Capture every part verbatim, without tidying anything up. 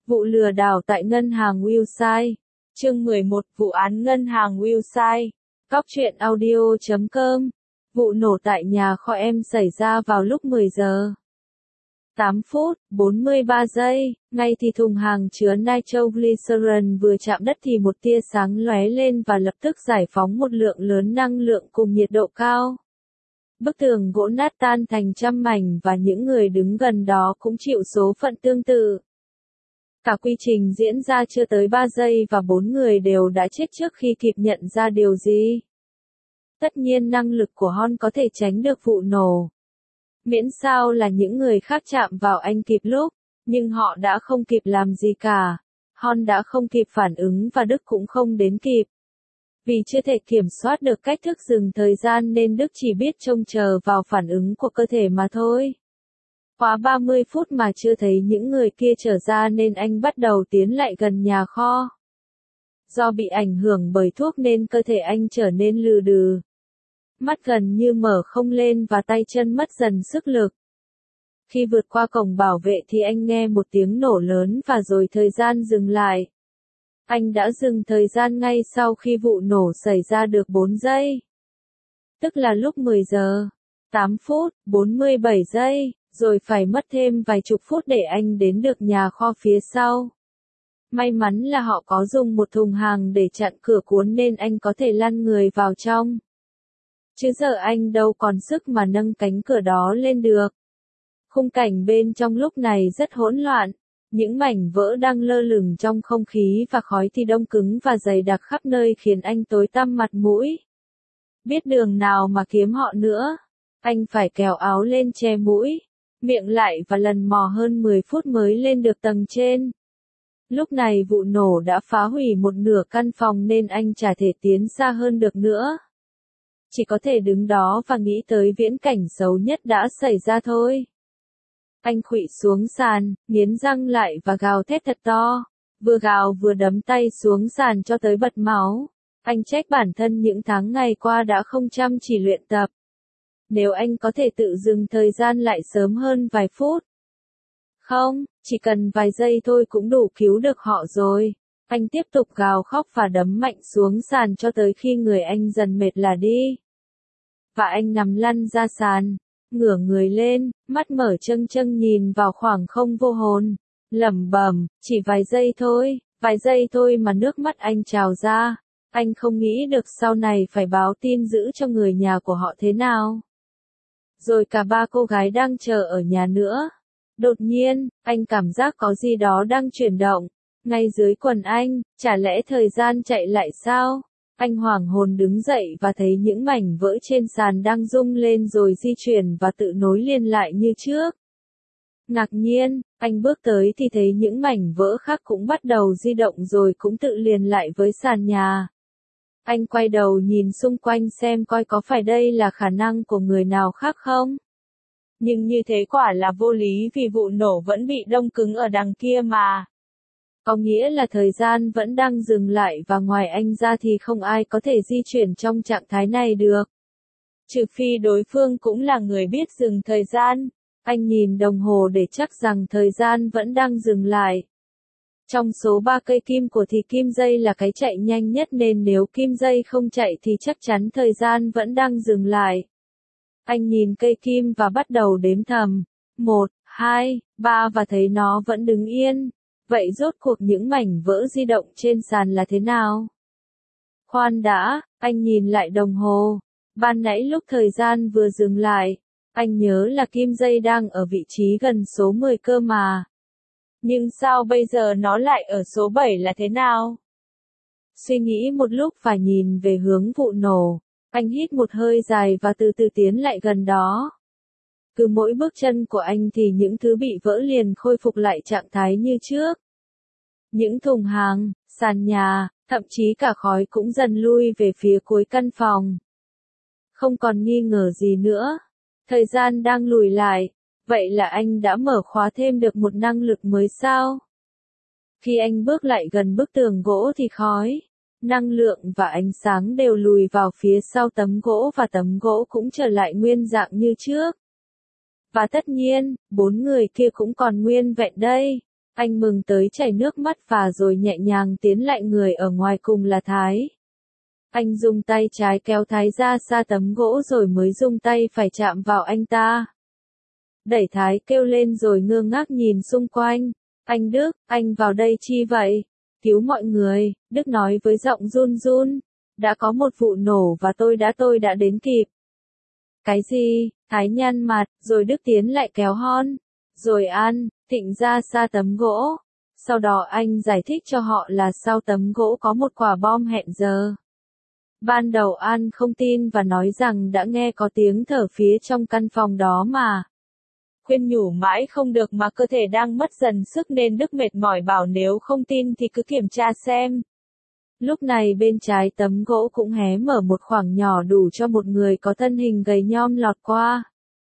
Vụ lừa đảo tại ngân hàng Willside. Chương mười một, vụ án ngân hàng Willside. Cóc truyện audio chấm com. Vụ nổ tại nhà kho em xảy ra vào lúc mười giờ tám phút, bốn mươi ba giây, ngay thì thùng hàng chứa nitroglycerin vừa chạm đất thì một tia sáng lóe lên và lập tức giải phóng một lượng lớn năng lượng cùng nhiệt độ cao. Bức tường gỗ nát tan thành trăm mảnh và những người đứng gần đó cũng chịu số phận tương tự. Cả quy trình diễn ra chưa tới ba giây và bốn người đều đã chết trước khi kịp nhận ra điều gì. Tất nhiên năng lực của Hon có thể tránh được vụ nổ. Miễn sao là những người khác chạm vào anh kịp lúc, nhưng họ đã không kịp làm gì cả. Hon đã không kịp phản ứng và Đức cũng không đến kịp. Vì chưa thể kiểm soát được cách thức dừng thời gian nên Đức chỉ biết trông chờ vào phản ứng của cơ thể mà thôi. Quá ba mươi phút mà chưa thấy những người kia trở ra nên anh bắt đầu tiến lại gần nhà kho. Do bị ảnh hưởng bởi thuốc nên cơ thể anh trở nên lừ đừ. Mắt gần như mở không lên và tay chân mất dần sức lực. Khi vượt qua cổng bảo vệ thì anh nghe một tiếng nổ lớn và rồi thời gian dừng lại. Anh đã dừng thời gian ngay sau khi vụ nổ xảy ra được bốn giây. Tức là lúc mười giờ, tám phút, bốn mươi bảy giây, rồi phải mất thêm vài chục phút để anh đến được nhà kho phía sau. May mắn là họ có dùng một thùng hàng để chặn cửa cuốn nên anh có thể lăn người vào trong. Chứ giờ anh đâu còn sức mà nâng cánh cửa đó lên được. Khung cảnh bên trong lúc này rất hỗn loạn. Những mảnh vỡ đang lơ lửng trong không khí và khói thì đông cứng và dày đặc khắp nơi khiến anh tối tăm mặt mũi. Biết đường nào mà kiếm họ nữa. Anh phải kéo áo lên che mũi, miệng lại và lần mò hơn mười phút mới lên được tầng trên. Lúc này vụ nổ đã phá hủy một nửa căn phòng nên anh chả thể tiến xa hơn được nữa. Chỉ có thể đứng đó và nghĩ tới viễn cảnh xấu nhất đã xảy ra thôi. Anh khuỵu xuống sàn, nghiến răng lại và gào thét thật to. Vừa gào vừa đấm tay xuống sàn cho tới bật máu. Anh trách bản thân những tháng ngày qua đã không chăm chỉ luyện tập. Nếu anh có thể tự dừng thời gian lại sớm hơn vài phút. Không, chỉ cần vài giây thôi cũng đủ cứu được họ rồi. Anh tiếp tục gào khóc và đấm mạnh xuống sàn cho tới khi người anh dần mệt là đi. Và anh nằm lăn ra sàn, ngửa người lên, mắt mở trâng trâng nhìn vào khoảng không vô hồn, lẩm bẩm, chỉ vài giây thôi, vài giây thôi mà nước mắt anh trào ra. Anh không nghĩ được sau này phải báo tin dữ cho người nhà của họ thế nào. Rồi cả ba cô gái đang chờ ở nhà nữa. Đột nhiên, anh cảm giác có gì đó đang chuyển động. Ngay dưới quần anh, chả lẽ thời gian chạy lại sao? Anh hoảng hồn đứng dậy và thấy những mảnh vỡ trên sàn đang rung lên rồi di chuyển và tự nối liền lại như trước. Ngạc nhiên, anh bước tới thì thấy những mảnh vỡ khác cũng bắt đầu di động rồi cũng tự liền lại với sàn nhà. Anh quay đầu nhìn xung quanh xem coi có phải đây là khả năng của người nào khác không. Nhưng như thế quả là vô lý vì vụ nổ vẫn bị đông cứng ở đằng kia mà. Có nghĩa là thời gian vẫn đang dừng lại và ngoài anh ra thì không ai có thể di chuyển trong trạng thái này được. Trừ phi đối phương cũng là người biết dừng thời gian. Anh nhìn đồng hồ để chắc rằng thời gian vẫn đang dừng lại. Trong số ba cây kim của thì kim dây là cái chạy nhanh nhất nên nếu kim dây không chạy thì chắc chắn thời gian vẫn đang dừng lại. Anh nhìn cây kim và bắt đầu đếm thầm. Một, hai, ba và thấy nó vẫn đứng yên. Vậy rốt cuộc những mảnh vỡ di động trên sàn là thế nào? Khoan đã, anh nhìn lại đồng hồ. Ban nãy lúc thời gian vừa dừng lại, anh nhớ là kim dây đang ở vị trí gần số mười cơ mà. Nhưng sao bây giờ nó lại ở số bảy là thế nào? Suy nghĩ một lúc và nhìn về hướng vụ nổ, anh hít một hơi dài và từ từ tiến lại gần đó. Cứ mỗi bước chân của anh thì những thứ bị vỡ liền khôi phục lại trạng thái như trước. Những thùng hàng, sàn nhà, thậm chí cả khói cũng dần lui về phía cuối căn phòng. Không còn nghi ngờ gì nữa. Thời gian đang lùi lại. Vậy là anh đã mở khóa thêm được một năng lực mới sao? Khi anh bước lại gần bức tường gỗ thì khói, năng lượng và ánh sáng đều lùi vào phía sau tấm gỗ và tấm gỗ cũng trở lại nguyên dạng như trước. Và tất nhiên, bốn người kia cũng còn nguyên vẹn đây. Anh mừng tới chảy nước mắt và rồi nhẹ nhàng tiến lại người ở ngoài cùng là Thái. Anh dùng tay trái kéo Thái ra xa tấm gỗ rồi mới dùng tay phải chạm vào anh ta. Đẩy Thái kêu lên rồi ngơ ngác nhìn xung quanh. Anh Đức, anh vào đây chi vậy? Cứu mọi người, Đức nói với giọng run run. Đã có một vụ nổ và tôi đã tôi đã đến kịp. Cái gì? Thái nhăn mặt, rồi Đức tiến lại kéo Hon. Rồi An, Thịnh ra xa tấm gỗ. Sau đó anh giải thích cho họ là sau tấm gỗ có một quả bom hẹn giờ. Ban đầu An không tin và nói rằng đã nghe có tiếng thở phía trong căn phòng đó mà. Khuyên nhủ mãi không được mà cơ thể đang mất dần sức nên Đức mệt mỏi bảo nếu không tin thì cứ kiểm tra xem. Lúc này bên trái tấm gỗ cũng hé mở một khoảng nhỏ đủ cho một người có thân hình gầy nhom lọt qua.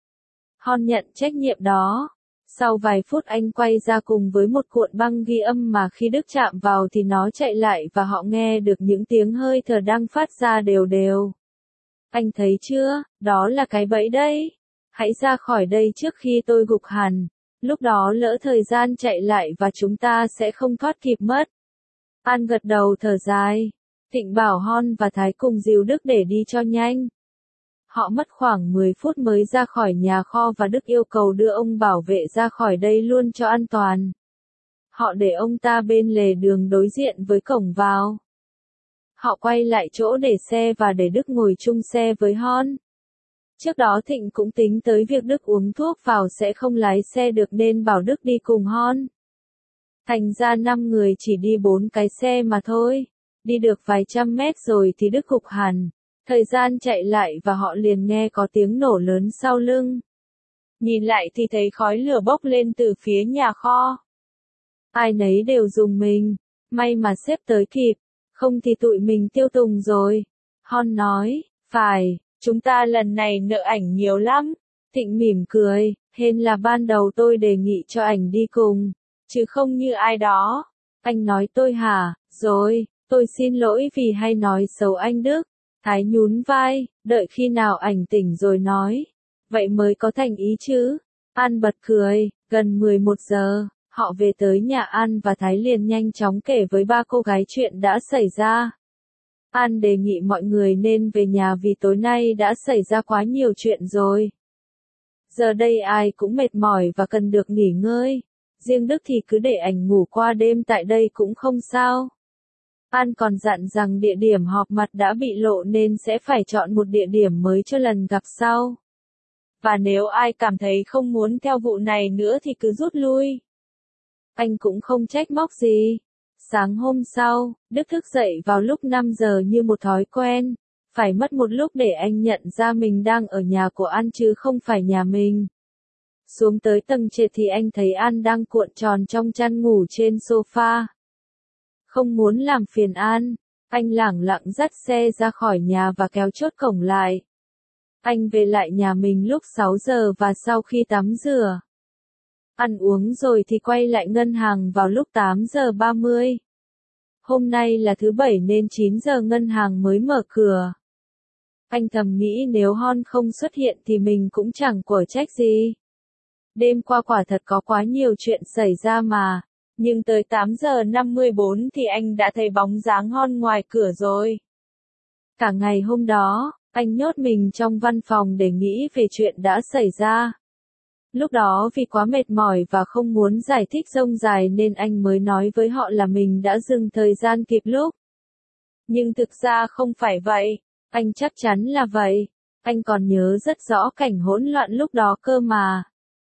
Hon nhận trách nhiệm đó. Sau vài phút anh quay ra cùng với một cuộn băng ghi âm mà khi Đức chạm vào thì nó chạy lại và họ nghe được những tiếng hơi thở đang phát ra đều đều. Anh thấy chưa, đó là cái bẫy đấy. Hãy ra khỏi đây trước khi tôi gục hẳn. Lúc đó lỡ thời gian chạy lại và chúng ta sẽ không thoát kịp mất. An gật đầu thở dài. Thịnh bảo Hon và Thái cùng dìu Đức để đi cho nhanh. Họ mất khoảng mười phút mới ra khỏi nhà kho và Đức yêu cầu đưa ông bảo vệ ra khỏi đây luôn cho an toàn. Họ để ông ta bên lề đường đối diện với cổng vào. Họ quay lại chỗ để xe và để Đức ngồi chung xe với Hon. Trước đó Thịnh cũng tính tới việc Đức uống thuốc vào sẽ không lái xe được nên bảo Đức đi cùng Hon. Thành ra năm người chỉ đi bốn cái xe mà thôi. Đi được vài trăm mét rồi thì Đức gục hẳn. Thời gian chạy lại và họ liền nghe có tiếng nổ lớn sau lưng. Nhìn lại thì thấy khói lửa bốc lên từ phía nhà kho. Ai nấy đều rùng mình. May mà xếp tới kịp. Không thì tụi mình tiêu tùng rồi. Hon nói, phải, chúng ta lần này nợ ảnh nhiều lắm. Thịnh mỉm cười, hên là ban đầu tôi đề nghị cho ảnh đi cùng. Chứ không như ai đó. Anh nói tôi hả, rồi, tôi xin lỗi vì hay nói xấu anh Đức. Thái nhún vai, đợi khi nào ảnh tỉnh rồi nói. Vậy mới có thành ý chứ. An bật cười, gần mười một giờ, họ về tới nhà An và Thái liền nhanh chóng kể với ba cô gái chuyện đã xảy ra. An đề nghị mọi người nên về nhà vì tối nay đã xảy ra quá nhiều chuyện rồi. Giờ đây ai cũng mệt mỏi và cần được nghỉ ngơi. Riêng Đức thì cứ để ảnh ngủ qua đêm tại đây cũng không sao. An còn dặn rằng địa điểm họp mặt đã bị lộ nên sẽ phải chọn một địa điểm mới cho lần gặp sau. Và nếu ai cảm thấy không muốn theo vụ này nữa thì cứ rút lui. Anh cũng không trách móc gì. Sáng hôm sau, Đức thức dậy vào lúc năm giờ như một thói quen. Phải mất một lúc để anh nhận ra mình đang ở nhà của An chứ không phải nhà mình. Xuống tới tầng trệt thì anh thấy An đang cuộn tròn trong chăn ngủ trên sofa. Không muốn làm phiền An, anh lẳng lặng dắt xe ra khỏi nhà và kéo chốt cổng lại. Anh về lại nhà mình lúc sáu giờ và sau khi tắm rửa, ăn uống rồi thì quay lại ngân hàng vào lúc tám giờ ba mươi. Hôm nay là thứ bảy nên chín giờ ngân hàng mới mở cửa. Anh thầm nghĩ nếu Hon không xuất hiện thì mình cũng chẳng quở trách gì. Đêm qua quả thật có quá nhiều chuyện xảy ra mà. Nhưng tới tám giờ năm mươi bốn thì anh đã thấy bóng dáng Hon ngoài cửa rồi. Cả ngày hôm đó, anh nhốt mình trong văn phòng để nghĩ về chuyện đã xảy ra. Lúc đó vì quá mệt mỏi và không muốn giải thích rông dài nên anh mới nói với họ là mình đã dừng thời gian kịp lúc. Nhưng thực ra không phải vậy, anh chắc chắn là vậy. Anh còn nhớ rất rõ cảnh hỗn loạn lúc đó cơ mà.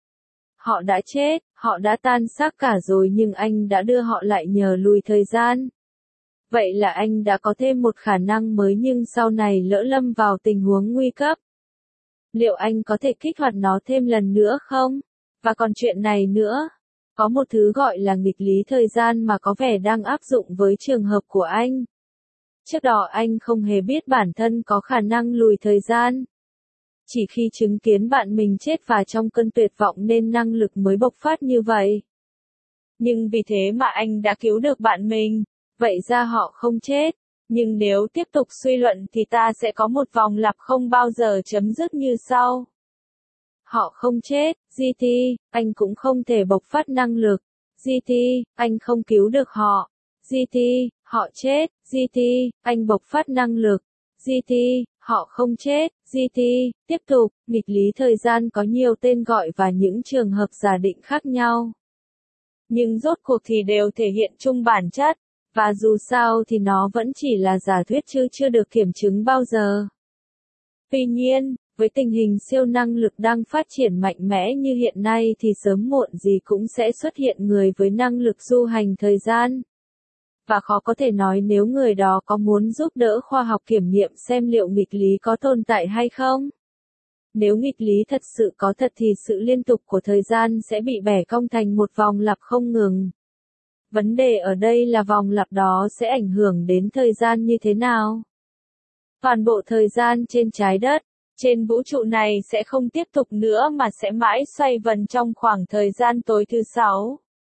Họ đã chết, họ đã tan xác cả rồi nhưng anh đã đưa họ lại nhờ lùi thời gian. Vậy là anh đã có thêm một khả năng mới nhưng sau này lỡ lâm vào tình huống nguy cấp. Liệu anh có thể kích hoạt nó thêm lần nữa không? Và còn chuyện này nữa. Có một thứ gọi là nghịch lý thời gian mà có vẻ đang áp dụng với trường hợp của anh. Trước đó anh không hề biết bản thân có khả năng lùi thời gian. Chỉ khi chứng kiến bạn mình chết và trong cơn tuyệt vọng nên năng lực mới bộc phát như vậy. Nhưng vì thế mà anh đã cứu được bạn mình. Vậy ra họ không chết. Nhưng nếu tiếp tục suy luận thì ta sẽ có một vòng lặp không bao giờ chấm dứt như sau. Họ không chết, giê tê, anh cũng không thể bộc phát năng lực. giê tê, anh không cứu được họ. giê tê, họ chết. giê tê, anh bộc phát năng lực. giê tê, họ không chết. giê tê, tiếp tục, nghịch lý thời gian có nhiều tên gọi và những trường hợp giả định khác nhau. Nhưng rốt cuộc thì đều thể hiện chung bản chất, và dù sao thì nó vẫn chỉ là giả thuyết chứ chưa được kiểm chứng bao giờ. Tuy nhiên, với tình hình siêu năng lực đang phát triển mạnh mẽ như hiện nay thì sớm muộn gì cũng sẽ xuất hiện người với năng lực du hành thời gian. Và khó có thể nói nếu người đó có muốn giúp đỡ khoa học kiểm nghiệm xem liệu nghịch lý có tồn tại hay không. Nếu nghịch lý thật sự có thật thì sự liên tục của thời gian sẽ bị bẻ cong thành một vòng lặp không ngừng. Vấn đề ở đây là vòng lặp đó sẽ ảnh hưởng đến thời gian như thế nào? Toàn bộ thời gian trên trái đất, trên vũ trụ này sẽ không tiếp tục nữa mà sẽ mãi xoay vần trong khoảng thời gian tối thứ sáu.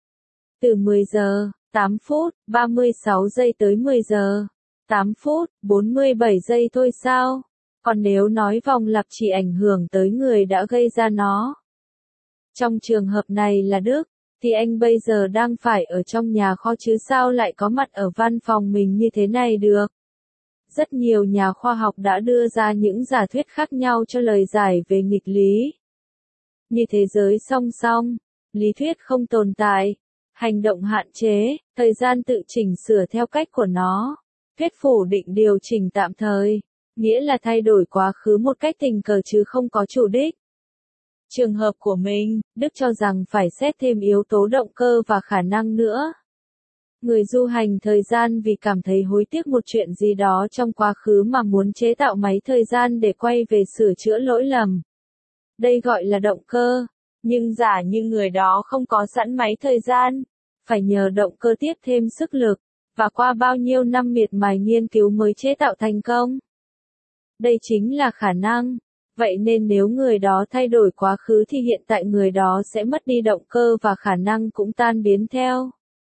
Từ mười giờ, tám phút, ba mươi sáu giây tới mười giờ, tám phút, bốn mươi bảy giây thôi sao? Còn nếu nói vòng lặp chỉ ảnh hưởng tới người đã gây ra nó. Trong trường hợp này là Đức, thì anh bây giờ đang phải ở trong nhà kho chứ sao lại có mặt ở văn phòng mình như thế này được. Rất nhiều nhà khoa học đã đưa ra những giả thuyết khác nhau cho lời giải về nghịch lý. Như thế giới song song, lý thuyết không tồn tại, hành động hạn chế, thời gian tự chỉnh sửa theo cách của nó, thuyết phủ định điều chỉnh tạm thời, nghĩa là thay đổi quá khứ một cách tình cờ chứ không có chủ đích. Trường hợp của mình, Đức cho rằng phải xét thêm yếu tố động cơ và khả năng nữa. Người du hành thời gian vì cảm thấy hối tiếc một chuyện gì đó trong quá khứ mà muốn chế tạo máy thời gian để quay về sửa chữa lỗi lầm. Đây gọi là động cơ, nhưng giả như người đó không có sẵn máy thời gian, phải nhờ động cơ tiếp thêm sức lực, và qua bao nhiêu năm miệt mài nghiên cứu mới chế tạo thành công. Đây chính là khả năng. Vậy nên nếu người đó thay đổi quá khứ thì hiện tại người đó sẽ mất đi động cơ và khả năng cũng tan biến theo.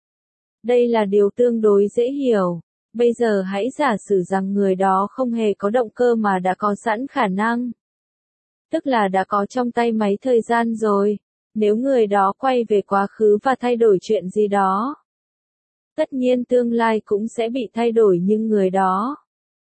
Đây là điều tương đối dễ hiểu. Bây giờ hãy giả sử rằng người đó không hề có động cơ mà đã có sẵn khả năng. Tức là đã có trong tay máy thời gian rồi. Nếu người đó quay về quá khứ và thay đổi chuyện gì đó, tất nhiên tương lai cũng sẽ bị thay đổi nhưng người đó.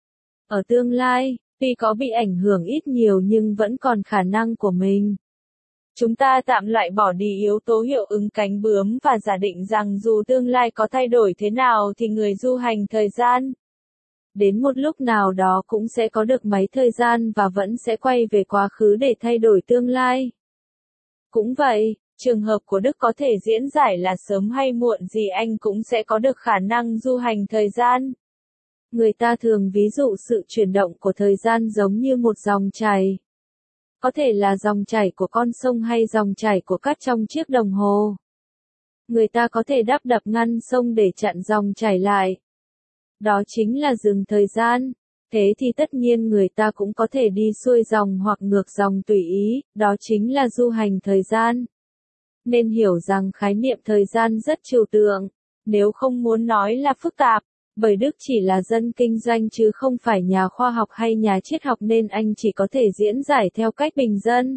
Ở tương lai, tuy có bị ảnh hưởng ít nhiều nhưng vẫn còn khả năng của mình. Chúng ta tạm loại bỏ đi yếu tố hiệu ứng cánh bướm và giả định rằng dù tương lai có thay đổi thế nào thì người du hành thời gian, đến một lúc nào đó cũng sẽ có được máy thời gian và vẫn sẽ quay về quá khứ để thay đổi tương lai. Cũng vậy, trường hợp của Đức có thể diễn giải là sớm hay muộn gì anh cũng sẽ có được khả năng du hành thời gian. Người ta thường ví dụ sự chuyển động của thời gian giống như một dòng chảy. Có thể là dòng chảy của con sông hay dòng chảy của cát trong chiếc đồng hồ. Người ta có thể đắp đập ngăn sông để chặn dòng chảy lại. Đó chính là dừng thời gian. Thế thì tất nhiên người ta cũng có thể đi xuôi dòng hoặc ngược dòng tùy ý, đó chính là du hành thời gian. Nên hiểu rằng khái niệm thời gian rất trừu tượng, nếu không muốn nói là phức tạp. Bởi Đức chỉ là dân kinh doanh chứ không phải nhà khoa học hay nhà triết học nên anh chỉ có thể diễn giải theo cách bình dân,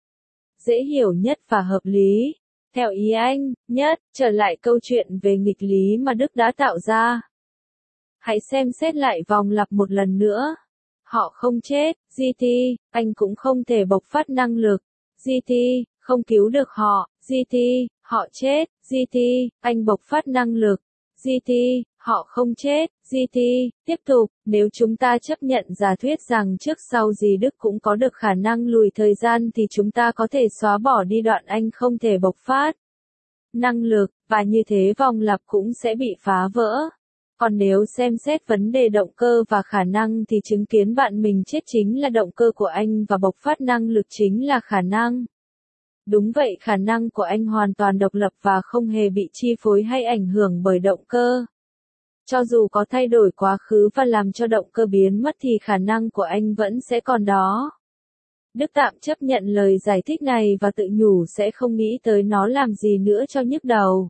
dễ hiểu nhất và hợp lý. Theo ý anh, nhất, trở lại câu chuyện về nghịch lý mà Đức đã tạo ra. Hãy xem xét lại vòng lặp một lần nữa. Họ không chết, giê tê, anh cũng không thể bộc phát năng lực. giê tê, không cứu được họ, giê tê, họ chết, giê tê, anh bộc phát năng lực. giê tê, họ không chết, giê tê, tiếp tục, nếu chúng ta chấp nhận giả thuyết rằng trước sau gì Đức cũng có được khả năng lùi thời gian thì chúng ta có thể xóa bỏ đi đoạn anh không thể bộc phát năng lực, và như thế vòng lặp cũng sẽ bị phá vỡ. Còn nếu xem xét vấn đề động cơ và khả năng thì chứng kiến bạn mình chết chính là động cơ của anh và bộc phát năng lực chính là khả năng. Đúng vậy, khả năng của anh hoàn toàn độc lập và không hề bị chi phối hay ảnh hưởng bởi động cơ. Cho dù có thay đổi quá khứ và làm cho động cơ biến mất thì khả năng của anh vẫn sẽ còn đó. Đức tạm chấp nhận lời giải thích này và tự nhủ sẽ không nghĩ tới nó làm gì nữa cho nhức đầu.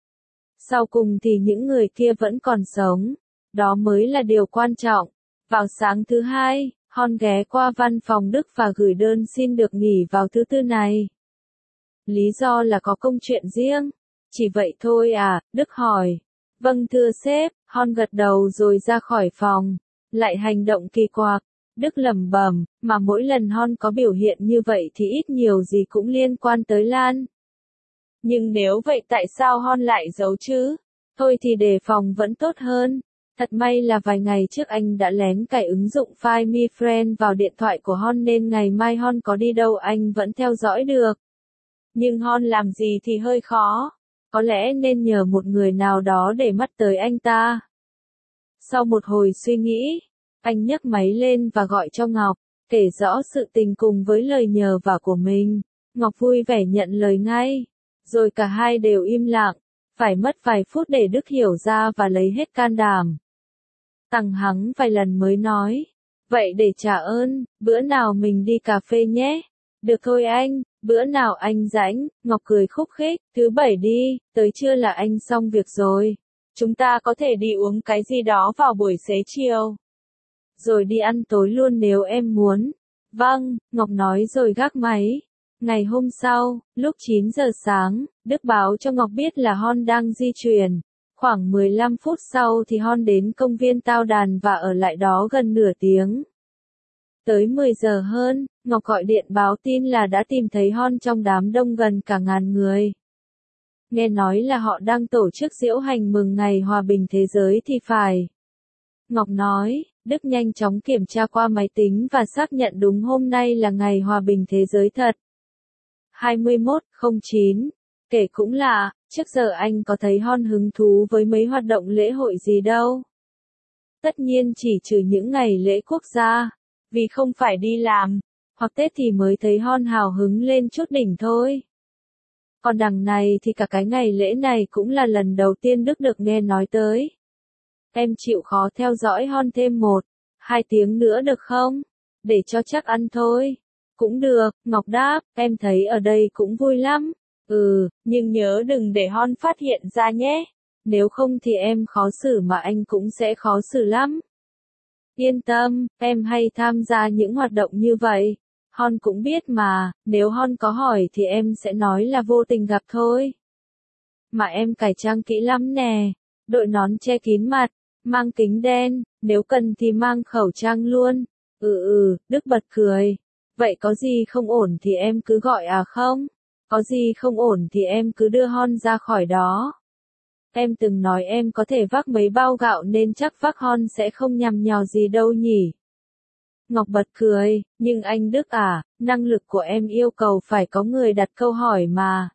Sau cùng thì những người kia vẫn còn sống. Đó mới là điều quan trọng. Vào sáng thứ hai, Hon ghé qua văn phòng Đức và gửi đơn xin được nghỉ vào thứ tư này. Lý do là có công chuyện riêng. Chỉ vậy thôi à, Đức hỏi. Vâng thưa sếp, Hon gật đầu rồi ra khỏi phòng. Lại hành động kỳ quặc. Đức lẩm bẩm, mà mỗi lần Hon có biểu hiện như vậy thì ít nhiều gì cũng liên quan tới Lan. Nhưng nếu vậy tại sao Hon lại giấu chứ? Thôi thì đề phòng vẫn tốt hơn. Thật may là vài ngày trước anh đã lén cài ứng dụng Find Me Friend vào điện thoại của Hon nên ngày mai Hon có đi đâu anh vẫn theo dõi được. Nhưng Hon làm gì thì hơi khó. Có lẽ nên nhờ một người nào đó để mắt tới anh ta. Sau một hồi suy nghĩ, anh nhấc máy lên và gọi cho Ngọc, kể rõ sự tình cùng với lời nhờ vả của mình. Ngọc vui vẻ nhận lời ngay. Rồi cả hai đều im lặng. Phải mất vài phút để Đức hiểu ra và lấy hết can đảm. Tằng hắng vài lần mới nói. Vậy để trả ơn, bữa nào mình đi cà phê nhé. Được thôi anh, bữa nào anh rảnh, Ngọc cười khúc khích, thứ bảy đi, tới trưa là anh xong việc rồi. Chúng ta có thể đi uống cái gì đó vào buổi xế chiều. Rồi đi ăn tối luôn nếu em muốn. Vâng, Ngọc nói rồi gác máy. Ngày hôm sau, lúc chín giờ sáng, Đức báo cho Ngọc biết là Hon đang di chuyển. Khoảng mười lăm phút sau thì Hon đến công viên Tao Đàn và ở lại đó gần nửa tiếng. Tới mười giờ hơn, Ngọc gọi điện báo tin là đã tìm thấy Hon trong đám đông gần cả ngàn người. Nghe nói là họ đang tổ chức diễu hành mừng ngày hòa bình thế giới thì phải. Ngọc nói, Đức nhanh chóng kiểm tra qua máy tính và xác nhận đúng hôm nay là ngày hòa bình thế giới thật. hai mươi mốt không chín. Kể cũng lạ, trước giờ anh có thấy Hon hứng thú với mấy hoạt động lễ hội gì đâu. Tất nhiên chỉ trừ những ngày lễ quốc gia, vì không phải đi làm, hoặc Tết thì mới thấy Hon hào hứng lên chút đỉnh thôi. Còn đằng này thì cả cái ngày lễ này cũng là lần đầu tiên Đức được nghe nói tới. Em chịu khó theo dõi Hon thêm một, hai tiếng nữa được không? Để cho chắc ăn thôi. Cũng được, Ngọc đáp, em thấy ở đây cũng vui lắm. Ừ, nhưng nhớ đừng để Hon phát hiện ra nhé. Nếu không thì em khó xử mà anh cũng sẽ khó xử lắm. Yên tâm, em hay tham gia những hoạt động như vậy. Hon cũng biết mà, nếu Hon có hỏi thì em sẽ nói là vô tình gặp thôi. Mà em cải trang kỹ lắm nè, đội nón che kín mặt, mang kính đen, nếu cần thì mang khẩu trang luôn. Ừ ừ, Đức bật cười. Vậy có gì không ổn thì em cứ gọi à không? Có gì không ổn thì em cứ đưa Hon ra khỏi đó. Em từng nói em có thể vác mấy bao gạo nên chắc vác Hon sẽ không nhằm nhò gì đâu nhỉ. Ngọc bật cười, nhưng anh Đức à, năng lực của em yêu cầu phải có người đặt câu hỏi mà.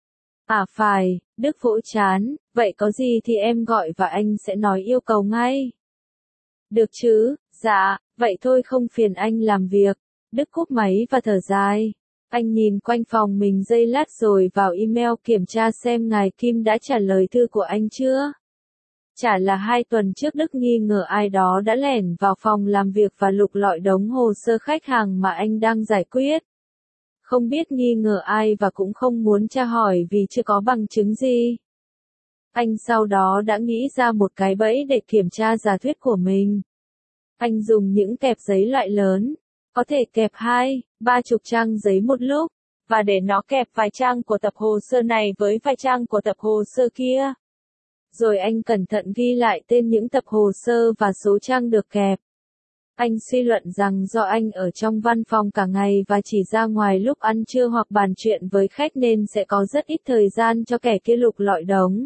À phải, Đức vỗ chán, vậy có gì thì em gọi và anh sẽ nói yêu cầu ngay. Được chứ, dạ, vậy thôi không phiền anh làm việc. Đức cúp máy và thở dài. Anh nhìn quanh phòng mình giây lát rồi vào email kiểm tra xem ngài Kim đã trả lời thư của anh chưa. Chả là hai tuần trước Đức nghi ngờ ai đó đã lẻn vào phòng làm việc và lục lọi đống hồ sơ khách hàng mà anh đang giải quyết. Không biết nghi ngờ ai và cũng không muốn tra hỏi vì chưa có bằng chứng gì. Anh sau đó đã nghĩ ra một cái bẫy để kiểm tra giả thuyết của mình. Anh dùng những kẹp giấy loại lớn, có thể kẹp hai, ba chục trang giấy một lúc, và để nó kẹp vài trang của tập hồ sơ này với vài trang của tập hồ sơ kia. Rồi anh cẩn thận ghi lại tên những tập hồ sơ và số trang được kẹp. Anh suy luận rằng do anh ở trong văn phòng cả ngày và chỉ ra ngoài lúc ăn trưa hoặc bàn chuyện với khách nên sẽ có rất ít thời gian cho kẻ kia lục lọi đống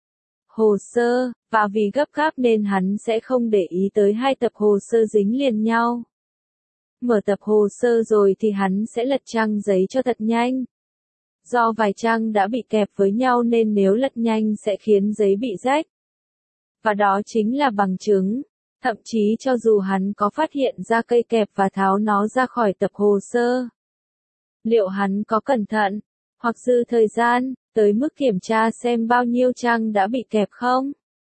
hồ sơ, và vì gấp gáp nên hắn sẽ không để ý tới hai tập hồ sơ dính liền nhau. Mở tập hồ sơ rồi thì hắn sẽ lật trang giấy cho thật nhanh. Do vài trang đã bị kẹp với nhau nên nếu lật nhanh sẽ khiến giấy bị rách. Và đó chính là bằng chứng. Thậm chí cho dù hắn có phát hiện ra cây kẹp và tháo nó ra khỏi tập hồ sơ. Liệu hắn có cẩn thận, hoặc dư thời gian, tới mức kiểm tra xem bao nhiêu trang đã bị kẹp không?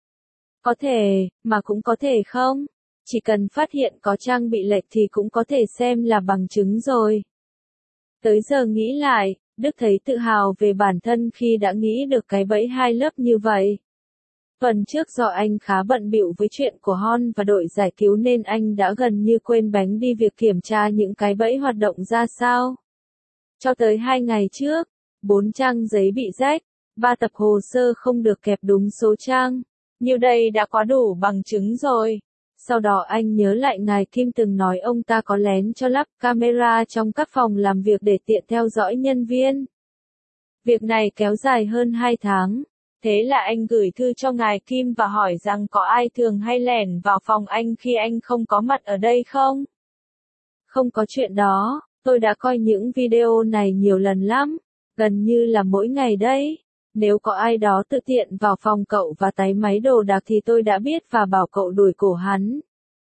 Có thể, mà cũng có thể không. Chỉ cần phát hiện có trang bị lệch thì cũng có thể xem là bằng chứng rồi. Tới giờ nghĩ lại, Đức thấy tự hào về bản thân khi đã nghĩ được cái bẫy hai lớp như vậy. Tuần trước do anh khá bận bịu với chuyện của Hon và đội giải cứu nên anh đã gần như quên bánh đi việc kiểm tra những cái bẫy hoạt động ra sao. Cho tới hai ngày trước, bốn trang giấy bị rách, Ba tập hồ sơ không được kẹp đúng số trang. Như đây đã quá đủ bằng chứng rồi. Sau đó anh nhớ lại ngài Kim từng nói ông ta có lén cho lắp camera trong các phòng làm việc để tiện theo dõi nhân viên. Việc này kéo dài hơn hai tháng. Thế là anh gửi thư cho ngài Kim và hỏi rằng có ai thường hay lẻn vào phòng anh khi anh không có mặt ở đây không? Không có chuyện đó, tôi đã coi những video này nhiều lần lắm, gần như là mỗi ngày đấy. Nếu có ai đó tự tiện vào phòng cậu và táy máy đồ đạc thì tôi đã biết và bảo cậu đuổi cổ hắn.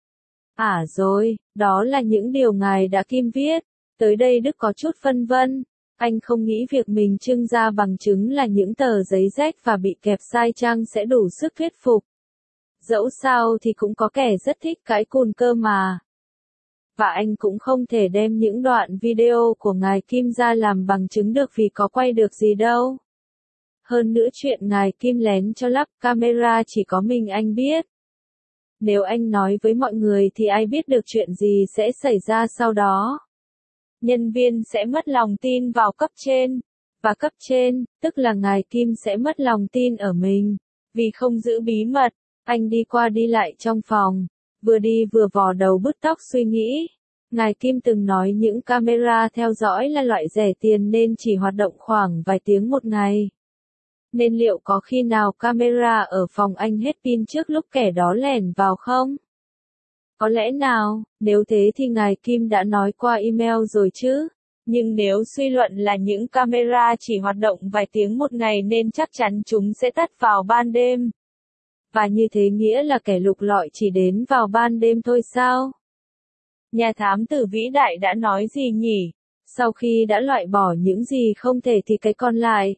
À rồi, đó là những điều ngài đã Kim viết. Tới đây Đức có chút phân vân. Anh không nghĩ việc mình trưng ra bằng chứng là những tờ giấy rách và bị kẹp sai trang sẽ đủ sức thuyết phục. Dẫu sao thì cũng có kẻ rất thích cãi cùn cơ mà. Và anh cũng không thể đem những đoạn video của ngài Kim ra làm bằng chứng được vì có quay được gì đâu. Hơn nữa chuyện ngài Kim lén cho lắp camera chỉ có mình anh biết. Nếu anh nói với mọi người thì ai biết được chuyện gì sẽ xảy ra sau đó. Nhân viên sẽ mất lòng tin vào cấp trên, và cấp trên, tức là ngài Kim sẽ mất lòng tin ở mình, vì không giữ bí mật. Anh đi qua đi lại trong phòng, vừa đi vừa vò đầu bứt tóc suy nghĩ. Ngài Kim từng nói những camera theo dõi là loại rẻ tiền nên chỉ hoạt động khoảng vài tiếng một ngày. Nên liệu có khi nào camera ở phòng anh hết pin trước lúc kẻ đó lẻn vào không? Có lẽ nào, nếu thế thì ngài Kim đã nói qua email rồi chứ. Nhưng nếu suy luận là những camera chỉ hoạt động vài tiếng một ngày nên chắc chắn chúng sẽ tắt vào ban đêm. Và như thế nghĩa là kẻ lục lọi chỉ đến vào ban đêm thôi sao? Nhà thám tử vĩ đại đã nói gì nhỉ? Sau khi đã loại bỏ những gì không thể thì cái còn lại,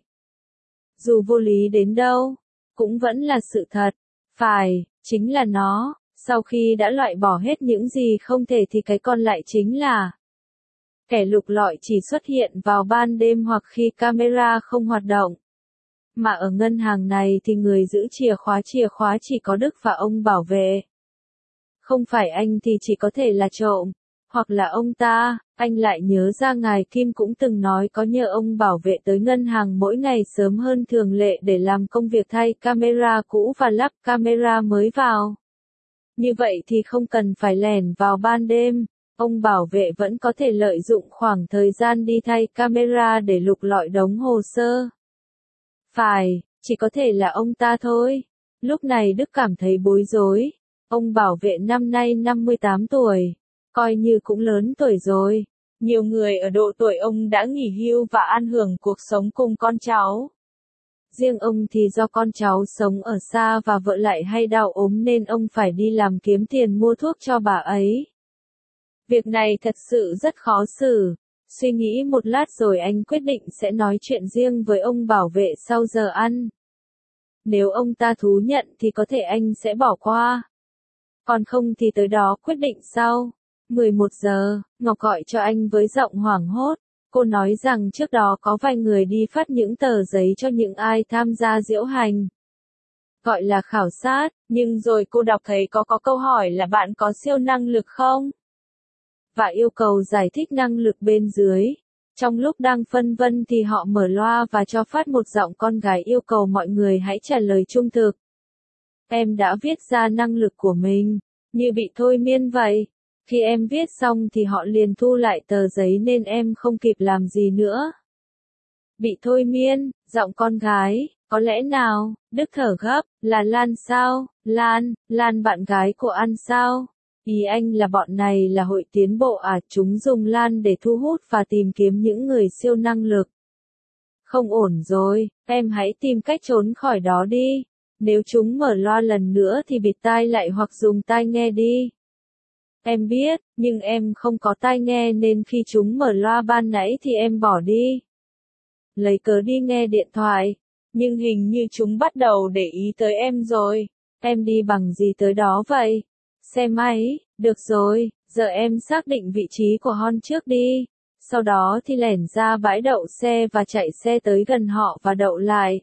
dù vô lý đến đâu, cũng vẫn là sự thật. Phải, chính là nó. Sau khi đã loại bỏ hết những gì không thể thì cái còn lại chính là kẻ lục lọi chỉ xuất hiện vào ban đêm hoặc khi camera không hoạt động. Mà ở ngân hàng này thì người giữ chìa khóa chìa khóa chỉ có Đức và ông bảo vệ. Không phải anh thì chỉ có thể là trộm, hoặc là ông ta. Anh lại nhớ ra ngài Kim cũng từng nói có nhờ ông bảo vệ tới ngân hàng mỗi ngày sớm hơn thường lệ để làm công việc thay camera cũ và lắp camera mới vào. Như vậy thì không cần phải lẻn vào ban đêm, ông bảo vệ vẫn có thể lợi dụng khoảng thời gian đi thay camera để lục lọi đống hồ sơ. Phải, chỉ có thể là ông ta thôi. Lúc này Đức cảm thấy bối rối. Ông bảo vệ năm nay năm mươi tám tuổi, coi như cũng lớn tuổi rồi. Nhiều người ở độ tuổi ông đã nghỉ hưu và an hưởng cuộc sống cùng con cháu. Riêng ông thì do con cháu sống ở xa và vợ lại hay đau ốm nên ông phải đi làm kiếm tiền mua thuốc cho bà ấy. Việc này thật sự rất khó xử. Suy nghĩ một lát rồi anh quyết định sẽ nói chuyện riêng với ông bảo vệ sau giờ ăn. Nếu ông ta thú nhận thì có thể anh sẽ bỏ qua. Còn không thì tới đó quyết định sau. mười một giờ, Ngọc gọi cho anh với giọng hoảng hốt. Cô nói rằng trước đó có vài người đi phát những tờ giấy cho những ai tham gia diễu hành. Gọi là khảo sát, nhưng rồi cô đọc thấy có có câu hỏi là bạn có siêu năng lực không? Và yêu cầu giải thích năng lực bên dưới. Trong lúc đang phân vân thì họ mở loa và cho phát một giọng con gái yêu cầu mọi người hãy trả lời trung thực. Em đã viết ra năng lực của mình, như bị thôi miên vậy. Khi em viết xong thì họ liền thu lại tờ giấy nên em không kịp làm gì nữa. Bị thôi miên, giọng con gái, có lẽ nào, Đức thở gấp, là Lan sao, Lan, Lan bạn gái của An sao? Ý anh là bọn này là hội tiến bộ à, chúng dùng Lan để thu hút và tìm kiếm những người siêu năng lực. Không ổn rồi, em hãy tìm cách trốn khỏi đó đi. Nếu chúng mở loa lần nữa thì bịt tai lại hoặc dùng tai nghe đi. Em biết, nhưng em không có tai nghe nên khi chúng mở loa ban nãy thì em bỏ đi. Lấy cớ đi nghe điện thoại. Nhưng hình như chúng bắt đầu để ý tới em rồi. Em đi bằng gì tới đó vậy? Xe máy, được rồi, giờ em xác định vị trí của Hon trước đi. Sau đó thì lẻn ra bãi đậu xe và chạy xe tới gần họ và đậu lại.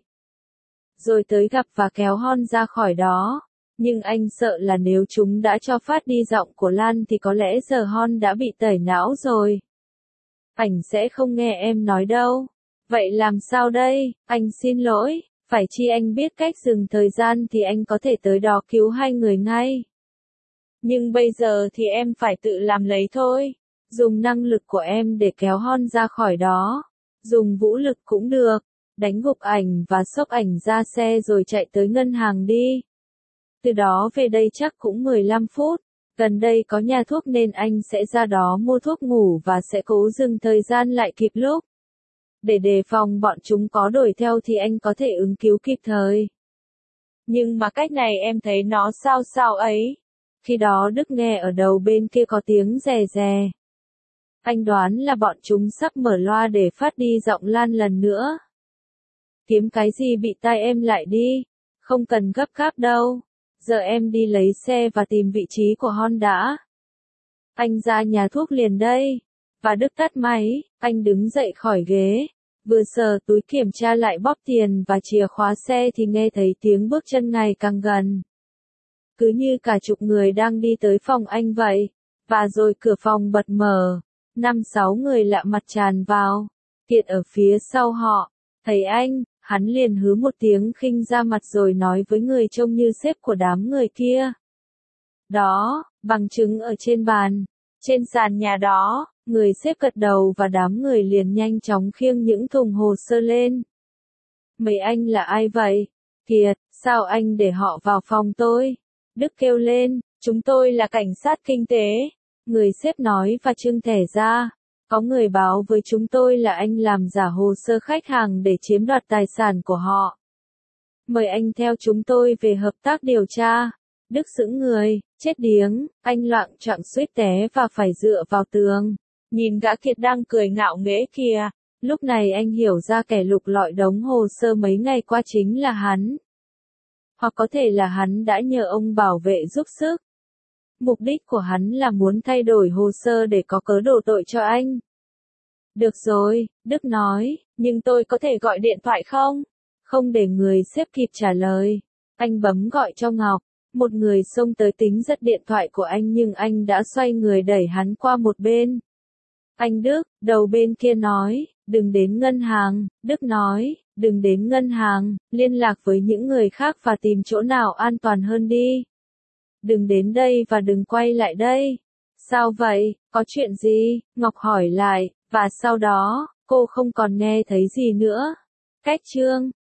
Rồi tới gặp và kéo Hon ra khỏi đó. Nhưng anh sợ là nếu chúng đã cho phát đi giọng của Lan thì có lẽ giờ Hon đã bị tẩy não rồi. Ảnh sẽ không nghe em nói đâu. Vậy làm sao đây, anh xin lỗi, phải chi anh biết cách dừng thời gian thì anh có thể tới đó cứu hai người ngay. Nhưng bây giờ thì em phải tự làm lấy thôi. Dùng năng lực của em để kéo Hon ra khỏi đó. Dùng vũ lực cũng được. Đánh gục ảnh và xốc ảnh ra xe rồi chạy tới ngân hàng đi. Từ đó về đây chắc cũng mười lăm phút. Gần đây có nhà thuốc nên anh sẽ ra đó mua thuốc ngủ và sẽ cố dừng thời gian lại kịp lúc. Để đề phòng bọn chúng có đuổi theo thì anh có thể ứng cứu kịp thời. Nhưng mà cách này em thấy nó sao sao ấy. Khi đó Đức nghe ở đầu bên kia có tiếng rè rè. Anh đoán là bọn chúng sắp mở loa để phát đi giọng Lan lần nữa. Kiếm cái gì bị tai em lại đi. Không cần gấp gáp đâu. Giờ em đi lấy xe và tìm vị trí của Hon đã. Anh ra nhà thuốc liền đây. Và Đức tắt máy, anh đứng dậy khỏi ghế. Vừa sờ túi kiểm tra lại bóp tiền và chìa khóa xe thì nghe thấy tiếng bước chân ngày càng gần. Cứ như cả chục người đang đi tới phòng anh vậy. Và rồi cửa phòng bật mở. Năm sáu người lạ mặt tràn vào. Kiệt ở phía sau họ. Thấy anh, hắn liền hứ một tiếng khinh ra mặt rồi nói với người trông như sếp của đám người kia. Đó, bằng chứng ở trên bàn. Trên sàn nhà đó, người sếp gật đầu và đám người liền nhanh chóng khiêng những thùng hồ sơ lên. Mấy anh là ai vậy? Kiệt, sao anh để họ vào phòng tôi? Đức kêu lên, chúng tôi là cảnh sát kinh tế. Người sếp nói và trưng thẻ ra. Có người báo với chúng tôi là anh làm giả hồ sơ khách hàng để chiếm đoạt tài sản của họ. Mời anh theo chúng tôi về hợp tác điều tra. Đức sững người, chết điếng, anh loạng choạng suýt té và phải dựa vào tường. Nhìn gã Kiệt đang cười ngạo nghễ kìa. Lúc này anh hiểu ra kẻ lục lọi đống hồ sơ mấy ngày qua chính là hắn. Hoặc có thể là hắn đã nhờ ông bảo vệ giúp sức. Mục đích của hắn là muốn thay đổi hồ sơ để có cớ đổ tội cho anh. Được rồi, Đức nói, nhưng tôi có thể gọi điện thoại không? Không để người sếp kịp trả lời. Anh bấm gọi cho Ngọc. Một người xông tới tính giật điện thoại của anh nhưng anh đã xoay người đẩy hắn qua một bên. Anh Đức, đầu bên kia nói, đừng đến ngân hàng. Đức nói, đừng đến ngân hàng, liên lạc với những người khác và tìm chỗ nào an toàn hơn đi. Đừng đến đây và đừng quay lại đây. Sao vậy, có chuyện gì? Ngọc hỏi lại, và sau đó, cô không còn nghe thấy gì nữa. Cách chương